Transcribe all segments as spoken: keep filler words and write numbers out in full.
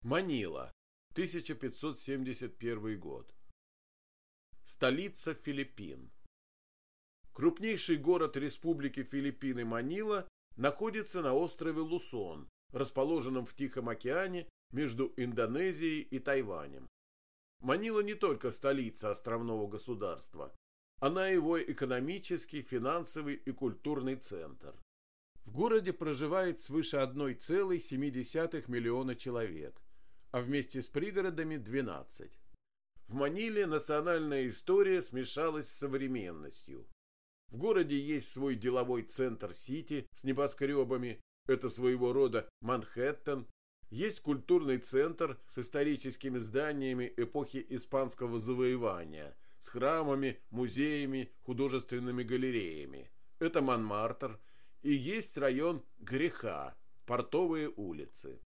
Манила, тысяча пятьсот семьдесят первый год. Столица Филиппин. Крупнейший город Республики Филиппины Манила находится на острове Лусон, расположенном в Тихом океане между Индонезией и Тайванем. Манила не только столица островного государства, она его экономический, финансовый и культурный центр. В городе проживает свыше одной целой семи десятых миллиона человек, а вместе с пригородами двенадцать. В Маниле национальная история смешалась с современностью. В городе есть свой деловой центр Сити с небоскребами, это своего рода Манхэттен, есть культурный центр с историческими зданиями эпохи испанского завоевания, с храмами, музеями, художественными галереями, это Монмартр, и есть район греха, портовые улицы.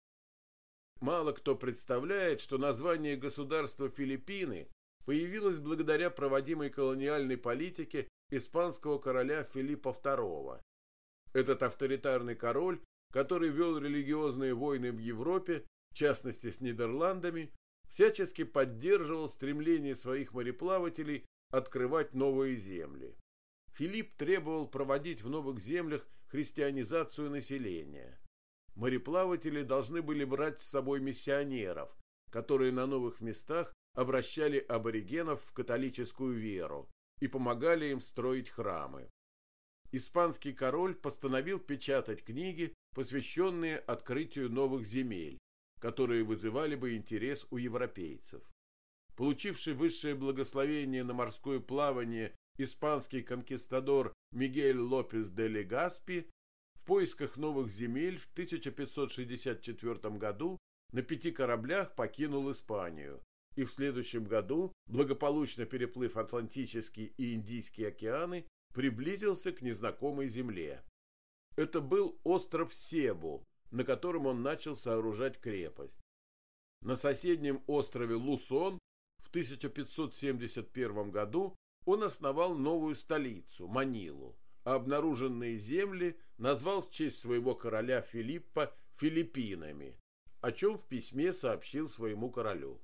Мало кто представляет, что название государства Филиппины появилось благодаря проводимой колониальной политике испанского короля Филиппа второго. Этот авторитарный король, который вел религиозные войны в Европе, в частности с Нидерландами, всячески поддерживал стремление своих мореплавателей открывать новые земли. Филипп требовал проводить в новых землях христианизацию населения. Мореплаватели должны были брать с собой миссионеров, которые на новых местах обращали аборигенов в католическую веру и помогали им строить храмы. Испанский король постановил печатать книги, посвященные открытию новых земель, которые вызывали бы интерес у европейцев. Получивший высшее благословение на морское плавание испанский конкистадор Мигель Лопес де Легаспи в поисках новых земель в тысяча пятьсот шестьдесят четвёртом году на пяти кораблях покинул Испанию и в следующем году, благополучно переплыв Атлантический и Индийский океаны, приблизился к незнакомой земле. Это был остров Себу, на котором он начал сооружать крепость. На соседнем острове Лусон в тысяча пятьсот семьдесят первом году он основал новую столицу, Манилу, а обнаруженные земли назвал в честь своего короля Филиппа Филиппинами, о чем в письме сообщил своему королю.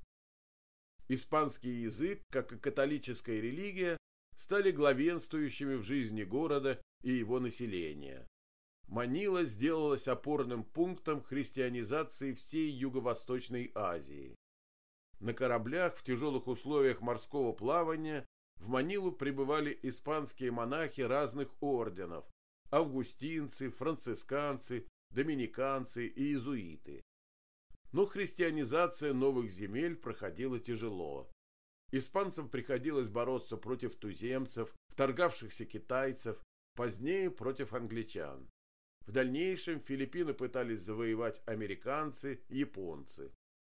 Испанский язык, как и католическая религия, стали главенствующими в жизни города и его населения. Манила сделалась опорным пунктом христианизации всей Юго-Восточной Азии. На кораблях в тяжелых условиях морского плавания в Манилу прибывали испанские монахи разных орденов – августинцы, францисканцы, доминиканцы и иезуиты. Но христианизация новых земель проходила тяжело. Испанцам приходилось бороться против туземцев, вторгавшихся китайцев, позднее против англичан. В дальнейшем Филиппины пытались завоевать американцы, японцы.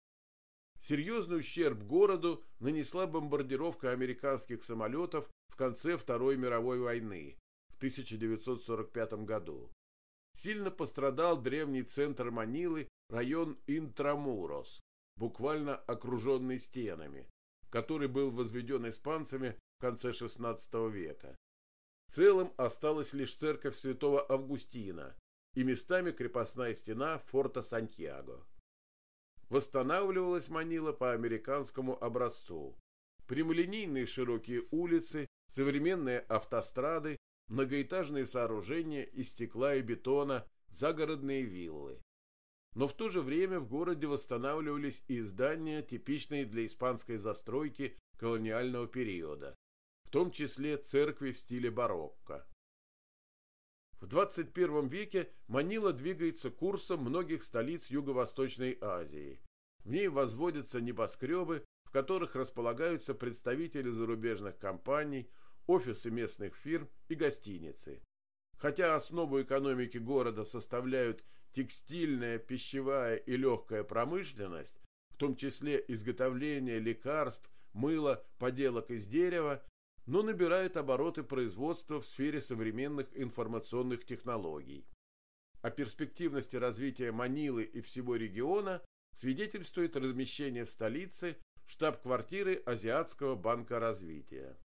Серьезный ущерб городу нанесла бомбардировка американских самолетов в конце Второй мировой войны в тысяча девятьсот сорок пятом году. Сильно пострадал древний центр Манилы, район Интрамурос, буквально окруженный стенами, который был возведен испанцами в конце шестнадцатого века. Целым осталась лишь церковь святого Августина и местами крепостная стена форта Сантьяго. Восстанавливалась Манила по американскому образцу. Прямолинейные широкие улицы, современные автострады, многоэтажные сооружения из стекла и бетона, загородные виллы. Но в то же время в городе восстанавливались и здания, типичные для испанской застройки колониального периода, в том числе церкви в стиле барокко. В двадцать первом веке Манила двигается курсом многих столиц Юго-Восточной Азии. В ней возводятся небоскребы, в которых располагаются представители зарубежных компаний, офисы местных фирм и гостиницы. Хотя основу экономики города составляют текстильная, пищевая и легкая промышленность, в том числе изготовление лекарств, мыла, поделок из дерева, но набирает обороты производства в сфере современных информационных технологий. О перспективности развития Манилы и всего региона свидетельствует размещение в столице штаб-квартиры Азиатского банка развития.